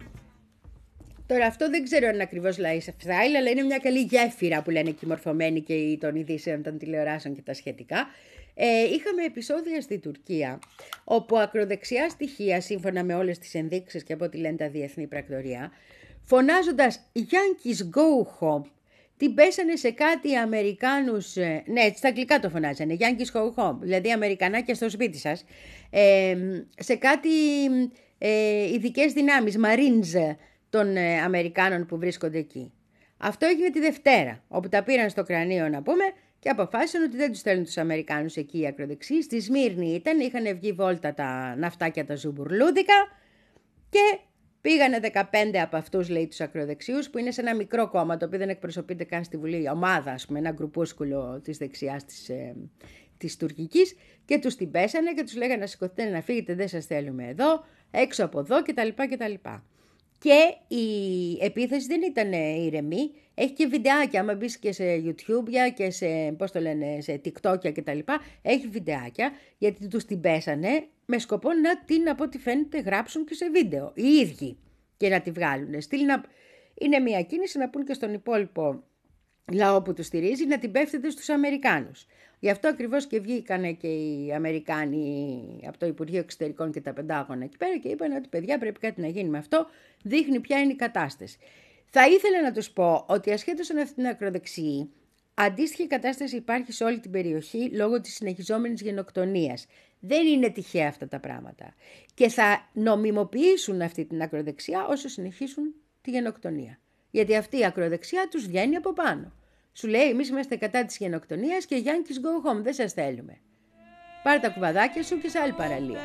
Τώρα αυτό δεν ξέρω αν ακριβώς lifestyle, αλλά είναι μια καλή γέφυρα που λένε και οι μορφωμένοι και οι των ειδήσεων, των τηλεοράσεων και τα σχετικά. Ε, είχαμε επεισόδια στη Τουρκία, όπου ακροδεξιά στοιχεία, σύμφωνα με όλες τις ενδείξεις και από ό,τι λένε τα διεθνή πρακτορία, φωνάζοντας Yankees go home, την πέσανε σε κάτι Αμερικάνους, ναι, έτσι στα αγγλικά το φωνάζανε, Yankees go home, δηλαδή Αμερικανάκια στο σπίτι σας, ε, σε κάτι ε, ειδικές δυνάμεις, Marines των ε, Αμερικάνων που βρίσκονται εκεί. Αυτό έγινε τη Δευτέρα, όπου τα πήραν στο κρανίο να πούμε και αποφάσισαν ότι δεν τους στέλνουν τους Αμερικάνους εκεί οι ακροδεξιοί. Στη Σμύρνη ήταν, είχαν βγει βόλτα τα ναυτάκια τα ζουμπουρλούδικα και πήγανε δεκαπέντε από αυτούς, λέει, τους ακροδεξιούς, που είναι σε ένα μικρό κόμμα το οποίο δεν εκπροσωπείται καν στη Βουλή, ομάδα, ας πούμε, ένα γκρουπούσκουλο της δεξιάς της, ε, της τουρκικής, και τους την πέσανε και τους λέγανε να σηκωθείτε, να φύγετε, δεν σας θέλουμε εδώ, έξω από εδώ κτλ. κτλ. Και η επίθεση δεν ήταν ήρεμη, έχει και βιντεάκια, άμα μπεις και σε YouTube και σε, πώς το λένε, σε TikTok και τα λοιπά, έχει βιντεάκια, γιατί τους την πέσανε με σκοπό να την, από ό,τι φαίνεται, γράψουν και σε βίντεο, οι ίδιοι, και να τη βγάλουν. Στείλ να... Είναι μια κίνηση να πούν και στον υπόλοιπο λαό που του στηρίζει να την πέφτεται στους Αμερικάνους. Γι' αυτό ακριβώς και βγήκανε και οι Αμερικάνοι από το Υπουργείο Εξωτερικών και τα Πεντάγωνα εκεί πέρα και είπαν ότι παιδιά πρέπει κάτι να γίνει με αυτό, δείχνει ποια είναι η κατάσταση. Θα ήθελα να τους πω ότι ασχέτως με αυτήν την ακροδεξιή, αντίστοιχη κατάσταση υπάρχει σε όλη την περιοχή λόγω της συνεχιζόμενης γενοκτονίας. Δεν είναι τυχαία αυτά τα πράγματα. Και θα νομιμοποιήσουν αυτή την ακροδεξιά όσο συνεχίσουν τη γενοκτονία. Γιατί αυτή η ακροδεξιά τους βγαίνει από πάνω. Σου λέει εμείς είμαστε κατά της γενοκτονίας και Yankees go home, δεν σας θέλουμε. Πάρε τα κουβαδάκια σου και σε άλλη παραλία.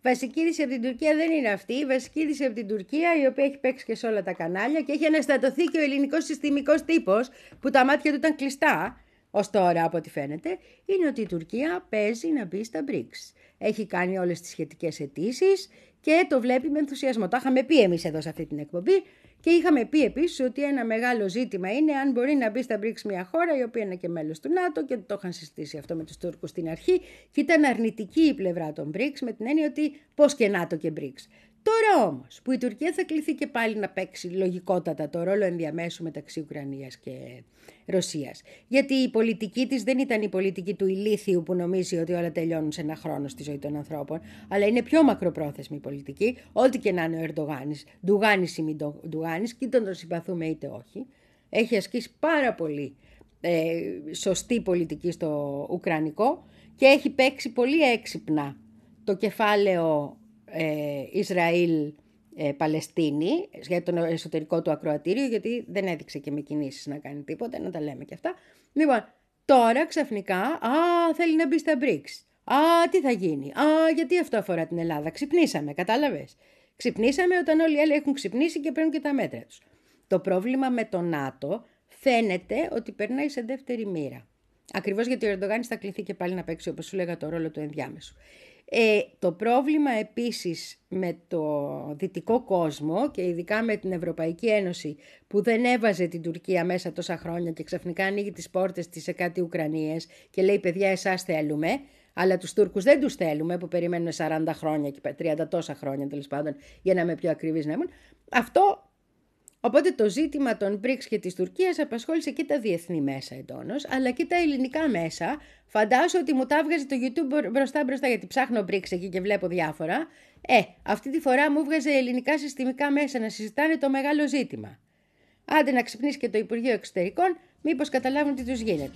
βασική είδηση από την Τουρκία δεν είναι αυτή. Η βασική είδηση από την Τουρκία, η οποία έχει παίξει και σε όλα τα κανάλια και έχει αναστατωθεί και ο ελληνικός συστημικός τύπος, που τα μάτια του ήταν κλειστά ως τώρα από ό,τι φαίνεται, είναι ότι η Τουρκία παίζει να μπει στα μπρικς. Έχει κάνει όλες τις σχετικές αιτήσεις και το βλέπει με ενθουσιασμό. Τα είχαμε πει εμείς εδώ σε αυτή την εκπομπή και είχαμε πει επίσης ότι ένα μεγάλο ζήτημα είναι αν μπορεί να μπει στα μπρικς μια χώρα η οποία είναι και μέλος του ΝΑΤΟ, και το είχαν συστήσει αυτό με τους Τούρκους στην αρχή και ήταν αρνητική η πλευρά των μπρικς με την έννοια ότι πώς και ΝΑΤΟ και μπρικς. Τώρα όμως που η Τουρκία θα κληθεί και πάλι να παίξει λογικότατα το ρόλο ενδιαμέσου μεταξύ Ουκρανίας και Ρωσίας, γιατί η πολιτική της δεν ήταν η πολιτική του ηλίθιου που νομίζει ότι όλα τελειώνουν σε ένα χρόνο στη ζωή των ανθρώπων, αλλά είναι πιο μακροπρόθεσμη η πολιτική, ό,τι και να είναι ο Ερντογάνης, ντουγάνης ή μη ντουγάνης, και είτε τον συμπαθούμε είτε όχι. Έχει ασκήσει πάρα πολύ ε, σωστή πολιτική στο Ουκρανικό και έχει παίξει πολύ έξυπνα το κεφάλαιο Ε, Ισραήλ ε, Παλαιστίνη για το εσωτερικό του ακροατήριο, γιατί δεν έδειξε και με κινήσεις να κάνει τίποτα, να τα λέμε και αυτά. Λοιπόν, τώρα ξαφνικά α, θέλει να μπει στα μπρικς. Α, τι θα γίνει. Α, γιατί αυτό αφορά την Ελλάδα. Ξυπνήσαμε, κατάλαβες. Ξυπνήσαμε όταν όλοι οι άλλοι έχουν ξυπνήσει και παίρνουν και τα μέτρα τους. Το πρόβλημα με το ΝΑΤΟ φαίνεται ότι περνάει σε δεύτερη μοίρα. Ακριβώς γιατί ο Ερντογάνης θα κληθεί και πάλι να παίξει, όπως σου λέγα, το ρόλο του ενδιάμεσου. Ε, το πρόβλημα επίσης με το δυτικό κόσμο και ειδικά με την Ευρωπαϊκή Ένωση που δεν έβαζε την Τουρκία μέσα τόσα χρόνια και ξαφνικά ανοίγει τις πόρτες της σε κάτι Ουκρανίες και λέει παιδιά εσάς θέλουμε, αλλά τους Τούρκους δεν τους θέλουμε που περιμένουν σαράντα χρόνια και τριάντα τόσα χρόνια τέλος πάντων για να είμαι πιο ακριβής να ήμουν. Αυτό. Οπότε το ζήτημα των μπρικς και της Τουρκίας απασχόλησε και τα διεθνή μέσα εντόνως, αλλά και τα ελληνικά μέσα. Φαντάζομαι ότι μου τα έβγαζε το YouTube μπροστά μπροστά, γιατί ψάχνω μπρικς εκεί και βλέπω διάφορα. Ε, αυτή τη φορά μου έβγαζε ελληνικά συστημικά μέσα να συζητάνε το μεγάλο ζήτημα. Άντε να ξυπνήσει και το Υπουργείο Εξωτερικών, μήπως καταλάβουν τι τους γίνεται.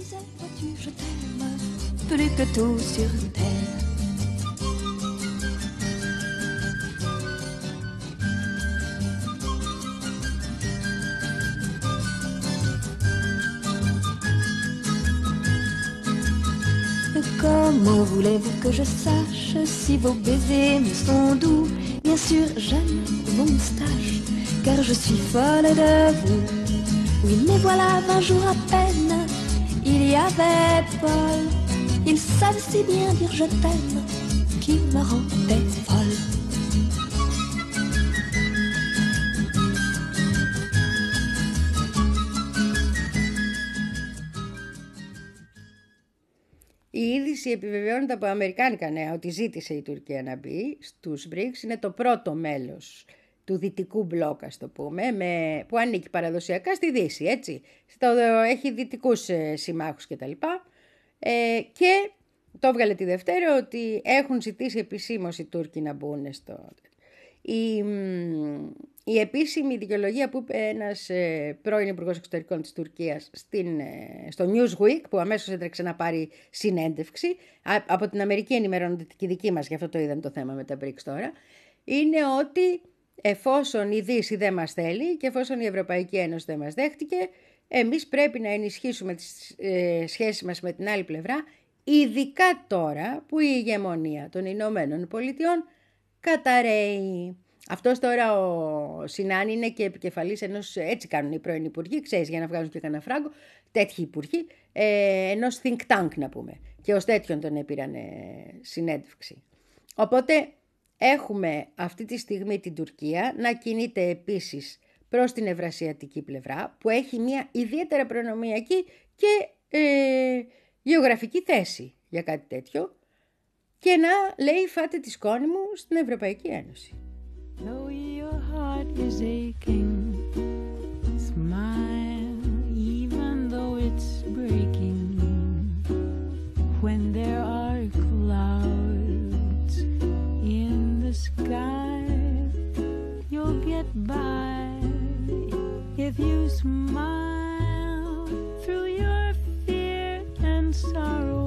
Comment voulez-vous que je sache si vos baisers me sont doux? Bien sûr, j'aime vos moustaches, car je suis folle de vous. Oui, mais voilà, vingt jours à peine, il y avait Paul. Il savait si bien dire je t'aime, qu'il me rendait folle. Η είδηση επιβεβαιώνεται από αμερικάνικα νέα ότι ζήτησε η Τουρκία να μπει στους μπρικς. Είναι το πρώτο μέλος του δυτικού μπλοκ, ας το πούμε, με, που ανήκει παραδοσιακά στη Δύση, έτσι. Στο, έχει δυτικούς ε, συμμάχους κτλ. Ε, και το έβγαλε τη Δευτέρα ότι έχουν ζητήσει επισήμως οι Τούρκοι να μπουν στο... Η, η επίσημη δικαιολογία που είπε ένας ε, πρώην Υπουργός Εξωτερικών της Τουρκίας στην, ε, στο Newsweek, που αμέσως έτρεξε να πάρει συνέντευξη, α, από την Αμερική ενημερώνονται και δική μας, γι' αυτό το είδαν το θέμα με τα μπρικς τώρα, είναι ότι εφόσον η Δύση δεν μας θέλει και εφόσον η Ευρωπαϊκή Ένωση δεν μας δέχτηκε, εμείς πρέπει να ενισχύσουμε τις ε, σχέσεις μας με την άλλη πλευρά, ειδικά τώρα που η ηγεμονία των Ηνωμένων Πολιτειών καταραίει. Αυτός τώρα ο Σινάν είναι και επικεφαλής ενός, έτσι κάνουν οι πρώην υπουργοί, ξέρεις, για να βγάζουν και κανένα φράγκο, τέτοιοι υπουργοί, ε, ενός think tank να πούμε. Και ως τέτοιον τον έπηραν ε, συνέντευξη. Οπότε έχουμε αυτή τη στιγμή την Τουρκία να κινείται επίσης προς την ευρασιατική πλευρά, που έχει μια ιδιαίτερα προνομιακή και ε, γεωγραφική θέση για κάτι τέτοιο, και να λέει φάτε τη σκόνη μου στην Ευρωπαϊκή Ένωση. Though your heart is aching, smile even though it's breaking. When there are clouds in the sky, you'll get by if you smile through your fear and sorrow.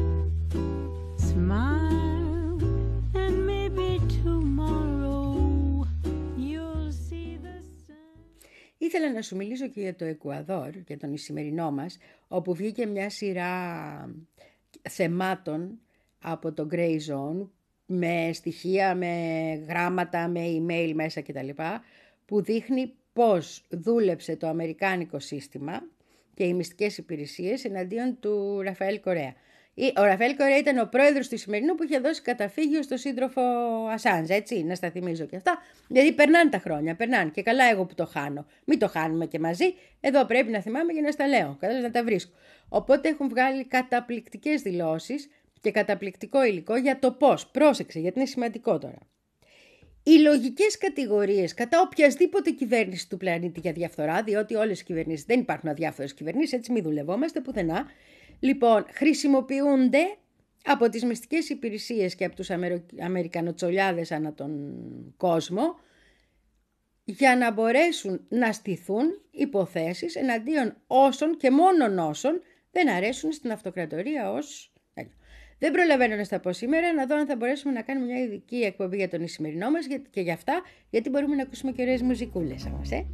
Smile and maybe tomorrow you'll see the sun. Ήθελα να σου μιλήσω και για το Εκουαδόρ, για τον σημερινό μας, όπου βγήκε μια σειρά θεμάτων από το Grey Zone με στοιχεία, με γράμματα, με email μέσα κτλ. Που δείχνει πώς δούλεψε το αμερικάνικο σύστημα και οι μυστικές υπηρεσίες εναντίον του Ραφαέλ Κορέα. Ο Ραφαέλ Κορέα ήταν ο πρόεδρος του Ισημερινού που είχε δώσει καταφύγιο στο σύντροφο Ασάνζ, έτσι, να στα θυμίζω και αυτά. Δηλαδή περνάνε τα χρόνια, περνάνε και καλά εγώ που το χάνω. Μην το χάνουμε και μαζί, εδώ πρέπει να θυμάμαι και να στα λέω, κατάλαβα, να τα βρίσκω. Οπότε έχουν βγάλει καταπληκτικές δηλώσεις και καταπληκτικό υλικό για το πώς. Πρόσεξε, γιατί είναι σημαντικό τώρα. Οι λογικές κατηγορίες κατά οποιασδήποτε κυβέρνηση του πλανήτη για διαφθορά, διότι όλες οι κυβερνήσεις, δεν υπάρχουν αδιάφορες κυβερνήσεις, έτσι μην δουλευόμαστε πουθενά. Λοιπόν, χρησιμοποιούνται από τις μυστικές υπηρεσίες και από τους Αμερο... Αμερικανοτσολιάδες ανά τον κόσμο για να μπορέσουν να στηθούν υποθέσεις εναντίον όσων και μόνον όσων δεν αρέσουν στην αυτοκρατορία ως... Δεν προλαβαίνω να στα πω σήμερα, να δω αν θα μπορέσουμε να κάνουμε μια ειδική εκπομπή για τον Ισημερινό μας και για αυτά, γιατί μπορούμε να ακούσουμε και ωραίες μουζικούλες όμως, ε.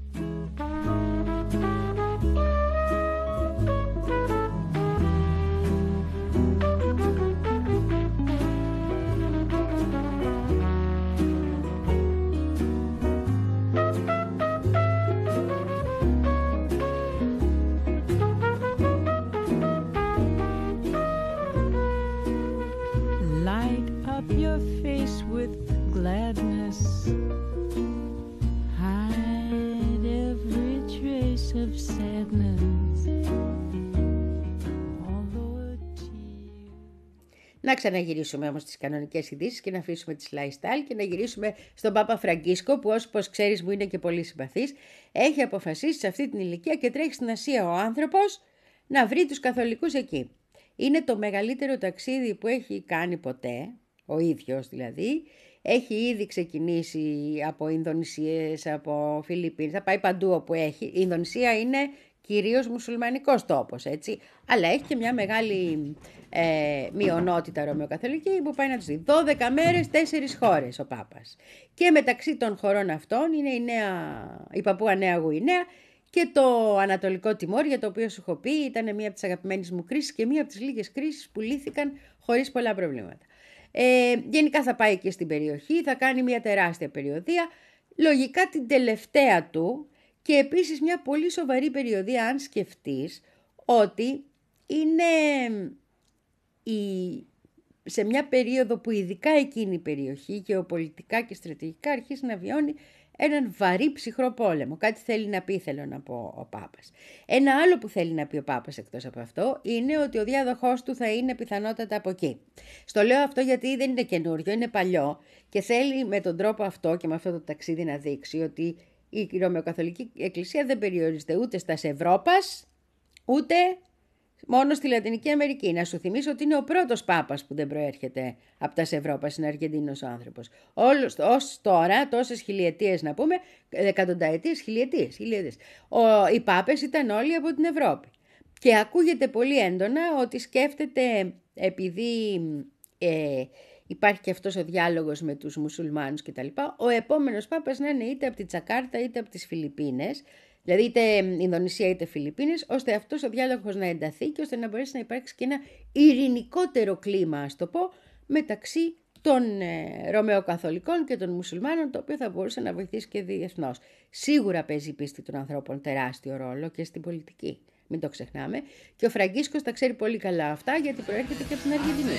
Gladness, hide every trace of sadness. Να ξαναγυρίσουμε όμως τις κανονικές ειδήσεις και να αφήσουμε τις lifestyle και να γυρίσουμε στον Πάπα Φραγκίσκο που όπως ξέρεις μου είναι και πολύ συμπαθής. Έχει αποφασίσει σε αυτή την ηλικία και τρέχει στην Ασία ο άνθρωπος να βρει τους καθολικούς εκεί. Είναι το μεγαλύτερο ταξίδι που έχει κάνει ποτέ, ο ίδιος δηλαδή. Έχει ήδη ξεκινήσει από Ινδονησίες, από Φιλιππίνες, θα πάει παντού όπου έχει. Η Ινδονησία είναι κυρίως μουσουλμανικός τόπος, έτσι. Αλλά έχει και μια μεγάλη ε, μειονότητα ρωμαιοκαθολική που πάει να τους δει. δώδεκα μέρες, τέσσερις χώρες ο Πάπας. Και μεταξύ των χωρών αυτών είναι η, νέα, η Παπούα Νέα Γουινέα και το Ανατολικό Τιμόρ, για το οποίο σου έχω πει ήταν μία από τις αγαπημένες μου κρίσεις και μία από τις λίγες κρίσεις που λύθηκαν χωρίς πολλά προβλήματα. Ε, γενικά θα πάει και στην περιοχή, θα κάνει μια τεράστια περιοδεία, λογικά την τελευταία του και επίσης μια πολύ σοβαρή περιοδεία αν σκεφτείς ότι είναι η, σε μια περίοδο που ειδικά εκείνη η περιοχή γεωπολιτικά και στρατηγικά αρχίζει να βιώνει έναν βαρύ ψυχρό πόλεμο. Κάτι θέλει να πει, θέλω να πω, ο Πάπας. Ένα άλλο που θέλει να πει ο Πάπας εκτός από αυτό είναι ότι ο διάδοχός του θα είναι πιθανότατα από εκεί. Στο λέω αυτό γιατί δεν είναι καινούριο, είναι παλιό και θέλει με τον τρόπο αυτό και με αυτό το ταξίδι να δείξει ότι η Ρωμαιοκαθολική Εκκλησία δεν περιορίζεται ούτε στα Ευρώπας, ούτε μόνο στη Λατινική Αμερική. Να σου θυμίσω ότι είναι ο πρώτος Πάπας που δεν προέρχεται από τα Ευρώπας, είναι Αργεντίνος ο άνθρωπος. Όλος, ως τώρα, τόσες χιλιετίες να πούμε, εκατονταετίες, χιλιετίες, χιλιετίες. Ο, οι Πάπες ήταν όλοι από την Ευρώπη. Και ακούγεται πολύ έντονα ότι σκέφτεται, επειδή ε, υπάρχει και αυτός ο διάλογος με τους μουσουλμάνους κτλ., ο επόμενος Πάπας να είναι είτε από τη Τζακάρτα είτε από τις Φιλιππίνες, δηλαδή είτε Ινδονησία είτε Φιλιππίνες, ώστε αυτός ο διάλογος να ενταθεί και ώστε να μπορέσει να υπάρξει και ένα ειρηνικότερο κλίμα, ας το πω, μεταξύ των ε, Ρωμαιοκαθολικών και των Μουσουλμάνων, το οποίο θα μπορούσε να βοηθήσει και διεθνώς. Σίγουρα παίζει η πίστη των ανθρώπων τεράστιο ρόλο και στην πολιτική. Μην το ξεχνάμε. Και ο Φραγκίσκος τα ξέρει πολύ καλά αυτά, γιατί προέρχεται και από την Αργεντινή.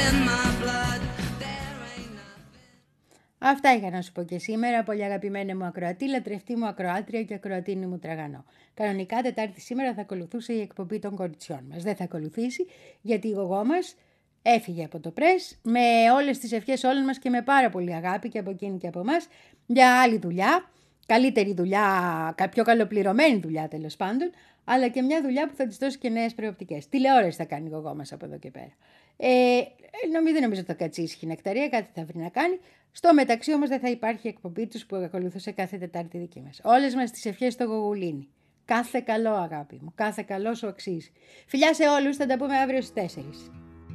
in my blood. There ain't nothing. Αυτά είχα να σου πω και σήμερα, πολύ αγαπημένη μου ακροατή, λατρευτή μου ακροάτρια και ακροατίνη μου τραγανό. Κανονικά Τετάρτη σήμερα θα ακολουθούσε η εκπομπή των κοριτσιών μας. Δεν θα ακολουθήσει γιατί η γογό μας έφυγε από το πρες με όλες τις ευχές όλων μας και με πάρα πολύ αγάπη και από εκείνη και από εμάς για άλλη δουλειά, καλύτερη δουλειά, πιο καλοπληρωμένη δουλειά τέλος πάντων, αλλά και μια δουλειά που θα της δώσει και νέες προοπτικές. Τηλεόραση θα κάνει η γογό μας από εδώ και πέρα. Ε, νομίζω, δεν νομίζω ότι θα κάτσει ήσυχη νεκταρία, κάτι θα βρει να κάνει. Στο μεταξύ όμως δεν θα υπάρχει εκπομπή τους που ακολουθούσε κάθε Τετάρτη δική μας. Όλες μας τις ευχές στο γογουλίνι. Κάθε καλό αγάπη μου, κάθε καλό σου αξίζει. Φιλιά σε όλους, θα τα πούμε αύριο στις τέσσερις.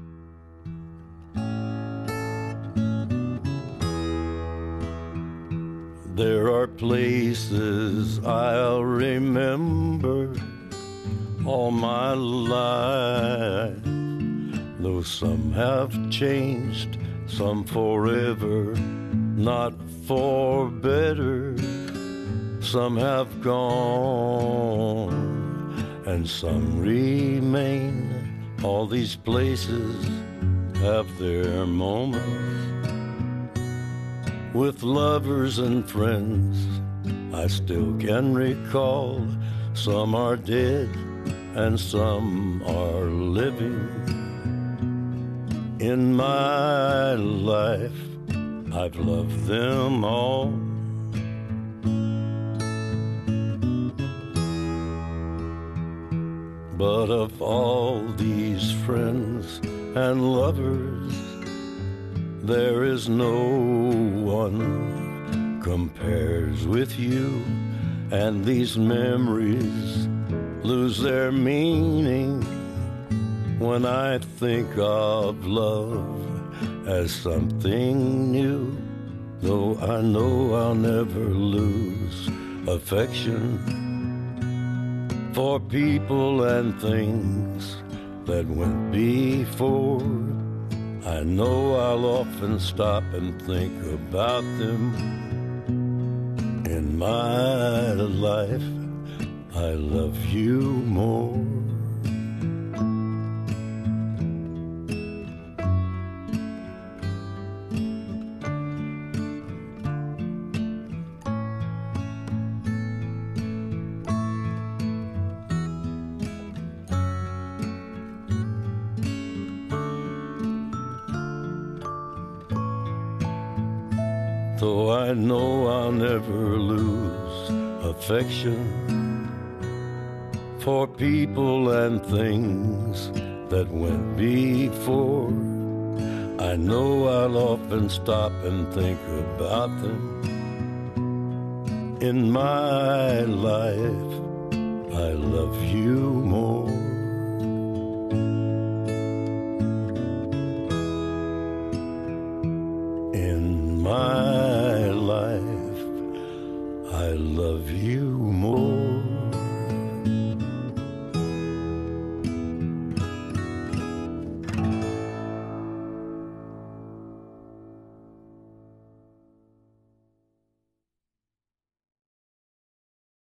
There are places I'll remember all my life, though some have changed, some forever, not for better. Some have gone, and some remain. All these places have their moments. With lovers and friends, I still can recall. Some are dead and some are living. In my life, I've loved them all. But of all these friends and lovers, there is no one compares with you, and these memories lose their meaning when I think of love as something new. Though I know I'll never lose affection for people and things that went before. I know I'll often stop and think about them. In my life, I love you more. Though I know I'll never lose affection for people and things that went before. I know I'll often stop and think about them. In my life, I love you more. In my life, I love you more.